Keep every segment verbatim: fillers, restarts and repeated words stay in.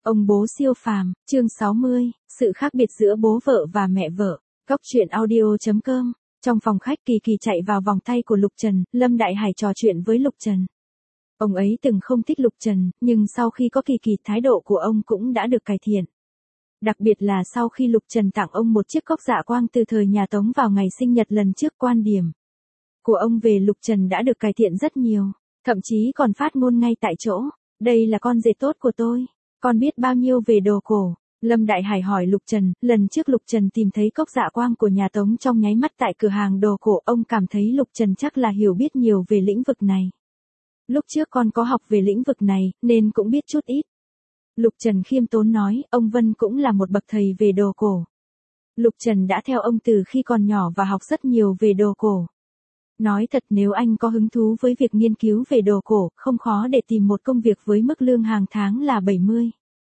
Ông bố siêu phàm, chương sáu mươi, sự khác biệt giữa bố vợ và mẹ vợ. Góc truyện audio chấm com. Trong phòng khách Kỳ Kỳ chạy vào vòng tay của Lục Trần, Lâm Đại Hải trò chuyện với Lục Trần. Ông ấy từng không thích Lục Trần, nhưng sau khi có Kỳ Kỳ thái độ của ông cũng đã được cải thiện. Đặc biệt là sau khi Lục Trần tặng ông một chiếc cốc dạ quang từ thời nhà Tống vào ngày sinh nhật lần trước, quan điểm của ông về Lục Trần đã được cải thiện rất nhiều, thậm chí còn phát ngôn ngay tại chỗ. Đây là con rể tốt của tôi. Con biết bao nhiêu về đồ cổ? Lâm Đại Hải hỏi Lục Trần. Lần trước Lục Trần tìm thấy cốc dạ quang của nhà Tống trong nháy mắt tại cửa hàng đồ cổ, ông cảm thấy Lục Trần chắc là hiểu biết nhiều về lĩnh vực này. Lúc trước con có học về lĩnh vực này, nên cũng biết chút ít. Lục Trần khiêm tốn nói, ông Vân cũng là một bậc thầy về đồ cổ. Lục Trần đã theo ông từ khi còn nhỏ và học rất nhiều về đồ cổ. Nói thật, nếu anh có hứng thú với việc nghiên cứu về đồ cổ, không khó để tìm một công việc với mức lương hàng tháng là bảy mươi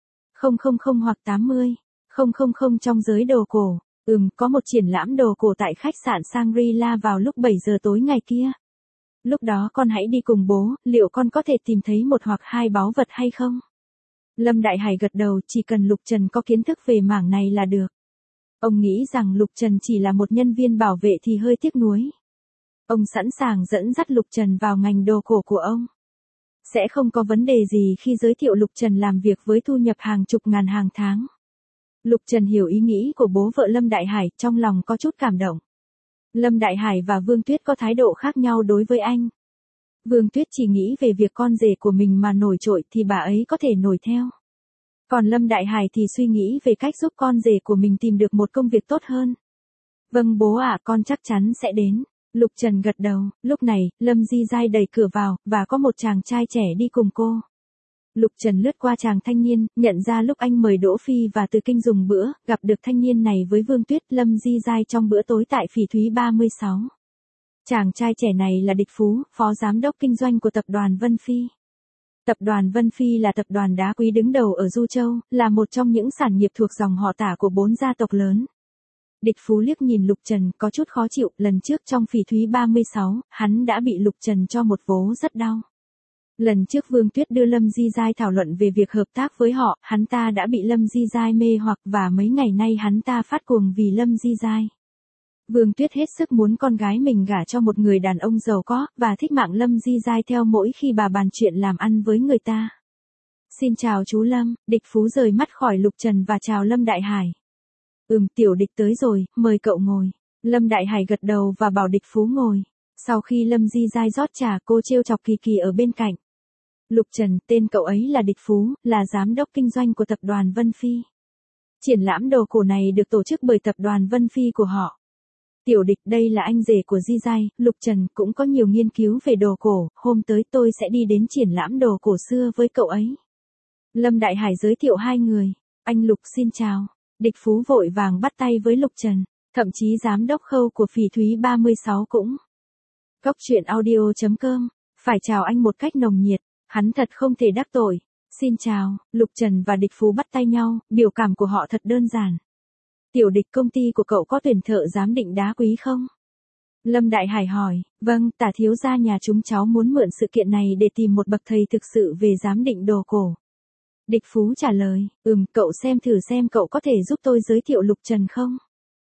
nghìn hoặc tám mươi nghìn trong giới đồ cổ. Ừm, có một triển lãm đồ cổ tại khách sạn Shangri-La vào lúc bảy giờ tối ngày kia. Lúc đó con hãy đi cùng bố, liệu con có thể tìm thấy một hoặc hai báu vật hay không? Lâm Đại Hải gật đầu, chỉ cần Lục Trần có kiến thức về mảng này là được. Ông nghĩ rằng Lục Trần chỉ là một nhân viên bảo vệ thì hơi tiếc nuối. Ông sẵn sàng dẫn dắt Lục Trần vào ngành đồ cổ của ông. Sẽ không có vấn đề gì khi giới thiệu Lục Trần làm việc với thu nhập hàng chục ngàn hàng tháng. Lục Trần hiểu ý nghĩ của bố vợ Lâm Đại Hải, trong lòng có chút cảm động. Lâm Đại Hải và Vương Tuyết có thái độ khác nhau đối với anh. Vương Tuyết chỉ nghĩ về việc con rể của mình mà nổi trội thì bà ấy có thể nổi theo. Còn Lâm Đại Hải thì suy nghĩ về cách giúp con rể của mình tìm được một công việc tốt hơn. Vâng bố ạ, con chắc chắn sẽ đến. Lục Trần gật đầu. Lúc này, Lâm Di Giai đẩy cửa vào, và có một chàng trai trẻ đi cùng cô. Lục Trần lướt qua chàng thanh niên, nhận ra lúc anh mời Đỗ Phi và Từ Kinh dùng bữa, gặp được thanh niên này với Vương Tuyết, Lâm Di Giai trong bữa tối tại Phỉ Thúy ba mươi sáu. Chàng trai trẻ này là Địch Phú, phó giám đốc kinh doanh của tập đoàn Vân Phi. Tập đoàn Vân Phi là tập đoàn đá quý đứng đầu ở Du Châu, là một trong những sản nghiệp thuộc dòng họ Tả của bốn gia tộc lớn. Địch Phú liếc nhìn Lục Trần, có chút khó chịu. Lần trước trong Phỉ Thúy ba mươi sáu, hắn đã bị Lục Trần cho một vố rất đau. Lần trước Vương Tuyết đưa Lâm Di Giai thảo luận về việc hợp tác với họ, hắn ta đã bị Lâm Di Giai mê hoặc, và mấy ngày nay hắn ta phát cuồng vì Lâm Di Giai. Vương Tuyết hết sức muốn con gái mình gả cho một người đàn ông giàu có, và thích mạng Lâm Di Giai theo mỗi khi bà bàn chuyện làm ăn với người ta. Xin chào chú Lâm. Địch Phú rời mắt khỏi Lục Trần và chào Lâm Đại Hải. Ừm, Tiểu Địch tới rồi, mời cậu ngồi. Lâm Đại Hải gật đầu và bảo Địch Phú ngồi. Sau khi Lâm Di Giai rót trà, cô trêu chọc Kỳ Kỳ ở bên cạnh. Lục Trần, tên cậu ấy là Địch Phú, là giám đốc kinh doanh của tập đoàn Vân Phi. Triển lãm đồ cổ này được tổ chức bởi tập đoàn Vân Phi của họ. Tiểu Địch, đây là anh rể của Di Giai. Lục Trần cũng có nhiều nghiên cứu về đồ cổ, hôm tới tôi sẽ đi đến triển lãm đồ cổ xưa với cậu ấy. Lâm Đại Hải giới thiệu hai người. Anh Lục xin chào. Địch Phú vội vàng bắt tay với Lục Trần, thậm chí giám đốc khâu của Phỉ Thúy ba mươi sáu cũng. Góc truyện audio chấm com, phải chào anh một cách nồng nhiệt, hắn thật không thể đắc tội. Xin chào. Lục Trần và Địch Phú bắt tay nhau, biểu cảm của họ thật đơn giản. Tiểu Địch, công ty của cậu có tuyển thợ giám định đá quý không? Lâm Đại Hải hỏi. Vâng, Tả thiếu gia nhà chúng cháu muốn mượn sự kiện này để tìm một bậc thầy thực sự về giám định đồ cổ. Địch Phú trả lời. Ừm, cậu xem thử xem cậu có thể giúp tôi giới thiệu Lục Trần không?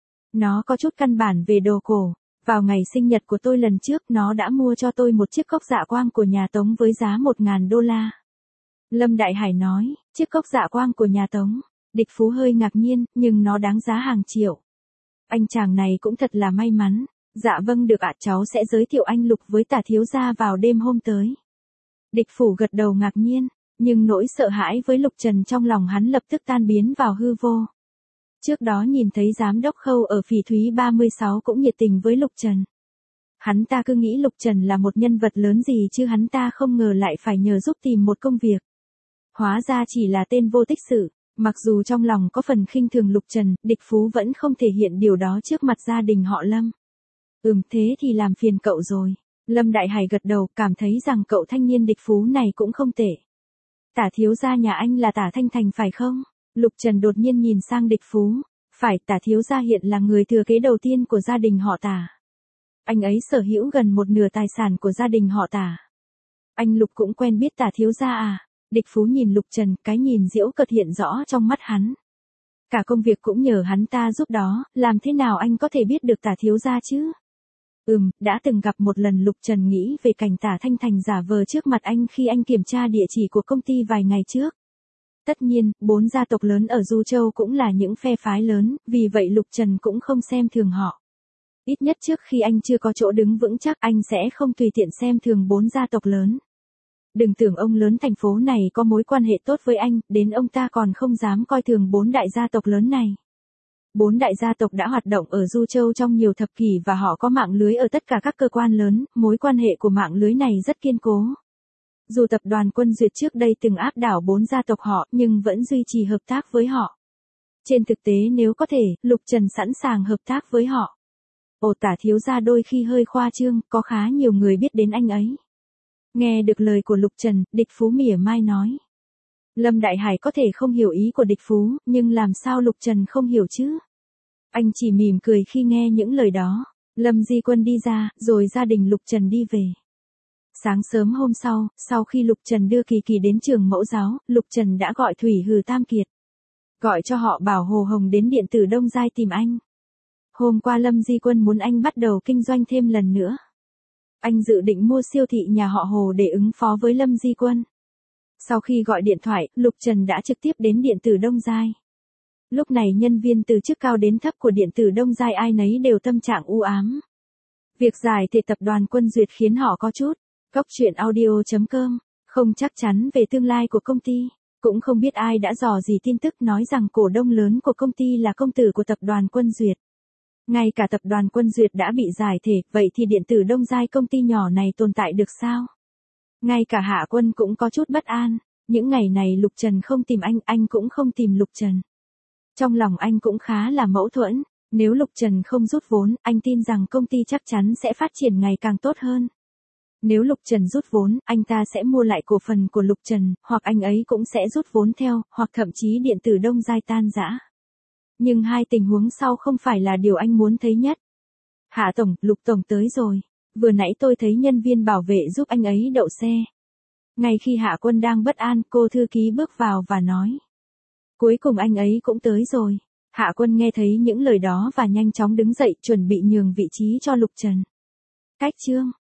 Nó có chút căn bản về đồ cổ. Vào ngày sinh nhật của tôi lần trước, nó đã mua cho tôi một chiếc cốc dạ quang của nhà Tống với giá một nghìn đô la. Lâm Đại Hải nói. Chiếc cốc dạ quang của nhà Tống. Địch Phú hơi ngạc nhiên, nhưng nó đáng giá hàng triệu. Anh chàng này cũng thật là may mắn. Dạ vâng, được ạ, cháu sẽ giới thiệu anh Lục với Tả thiếu gia vào đêm hôm tới. Địch Phủ gật đầu ngạc nhiên. Nhưng nỗi sợ hãi với Lục Trần trong lòng hắn lập tức tan biến vào hư vô. Trước đó nhìn thấy giám đốc khâu ở Phỉ Thúy ba mươi sáu cũng nhiệt tình với Lục Trần. Hắn ta cứ nghĩ Lục Trần là một nhân vật lớn gì chứ hắn ta không ngờ lại phải nhờ giúp tìm một công việc. Hóa ra chỉ là tên vô tích sự. Mặc dù trong lòng có phần khinh thường Lục Trần, Địch Phú vẫn không thể hiện điều đó trước mặt gia đình họ Lâm. Ừm, thế thì làm phiền cậu rồi. Lâm Đại Hải gật đầu, cảm thấy rằng cậu thanh niên Địch Phú này cũng không tệ. Tả thiếu gia nhà anh là Tả Thanh Thành phải không? Lục Trần đột nhiên nhìn sang Địch Phú. Phải, Tả thiếu gia hiện là người thừa kế đầu tiên của gia đình họ Tả. Anh ấy sở hữu gần một nửa tài sản của gia đình họ Tả. Anh Lục cũng quen biết Tả thiếu gia à? Địch Phú nhìn Lục Trần, cái nhìn giễu cợt hiện rõ trong mắt hắn. Cả công việc cũng nhờ hắn ta giúp đó, làm thế nào anh có thể biết được Tả thiếu gia chứ? Ừm, đã từng gặp một lần. Lục Trần nghĩ về cảnh Tả Thanh Thành giả vờ trước mặt anh khi anh kiểm tra địa chỉ của công ty vài ngày trước. Tất nhiên, bốn gia tộc lớn ở Du Châu cũng là những phe phái lớn, vì vậy Lục Trần cũng không xem thường họ. Ít nhất trước khi anh chưa có chỗ đứng vững chắc, anh sẽ không tùy tiện xem thường bốn gia tộc lớn. Đừng tưởng ông lớn thành phố này có mối quan hệ tốt với anh, đến ông ta còn không dám coi thường bốn đại gia tộc lớn này. Bốn đại gia tộc đã hoạt động ở Du Châu trong nhiều thập kỷ và họ có mạng lưới ở tất cả các cơ quan lớn, mối quan hệ của mạng lưới này rất kiên cố. Dù tập đoàn Quân Duyệt trước đây từng áp đảo bốn gia tộc họ, nhưng vẫn duy trì hợp tác với họ. Trên thực tế nếu có thể, Lục Trần sẵn sàng hợp tác với họ. Ồ, Tả thiếu gia đôi khi hơi khoa trương, có khá nhiều người biết đến anh ấy. Nghe được lời của Lục Trần, Địch Phú mỉa mai nói. Lâm Đại Hải có thể không hiểu ý của Địch Phú, nhưng làm sao Lục Trần không hiểu chứ? Anh chỉ mỉm cười khi nghe những lời đó. Lâm Di Quân đi ra, rồi gia đình Lục Trần đi về. Sáng sớm hôm sau, sau khi Lục Trần đưa Kỳ Kỳ đến trường mẫu giáo, Lục Trần đã gọi Thủy Hừ Tam Kiệt. Gọi cho họ bảo Hồ Hồng đến điện tử Đông Giai tìm anh. Hôm qua Lâm Di Quân muốn anh bắt đầu kinh doanh thêm lần nữa. Anh dự định mua siêu thị nhà họ Hồ để ứng phó với Lâm Di Quân. Sau khi gọi điện thoại, Lục Trần đã trực tiếp đến điện tử Đông Giai. Lúc này nhân viên từ chức cao đến thấp của điện tử Đông Giai ai nấy đều tâm trạng u ám. Việc giải thể tập đoàn Quân Duyệt khiến họ có chút Cóc truyện audio chấm com, không chắc chắn về tương lai của công ty. Cũng không biết ai đã dò dỉ tin tức nói rằng cổ đông lớn của công ty là công tử của tập đoàn Quân Duyệt. Ngay cả tập đoàn Quân Duyệt đã bị giải thể, vậy thì điện tử Đông Giai công ty nhỏ này tồn tại được sao? Ngay cả Hạ Quân cũng có chút bất an. Những ngày này Lục Trần không tìm anh, anh cũng không tìm Lục Trần. Trong lòng anh cũng khá là mâu thuẫn. Nếu Lục Trần không rút vốn, anh tin rằng công ty chắc chắn sẽ phát triển ngày càng tốt hơn. Nếu Lục Trần rút vốn, anh ta sẽ mua lại cổ phần của Lục Trần, hoặc anh ấy cũng sẽ rút vốn theo, hoặc thậm chí điện tử Đông Giai tan rã. Nhưng hai tình huống sau không phải là điều anh muốn thấy nhất. Hạ Tổng, Lục Tổng tới rồi. Vừa nãy tôi thấy nhân viên bảo vệ giúp anh ấy đậu xe. Ngay khi Hạ Quân đang bất an, cô thư ký bước vào và nói. Cuối cùng anh ấy cũng tới rồi. Hạ Quân nghe thấy những lời đó và nhanh chóng đứng dậy chuẩn bị nhường vị trí cho Lục Trần. Cách chương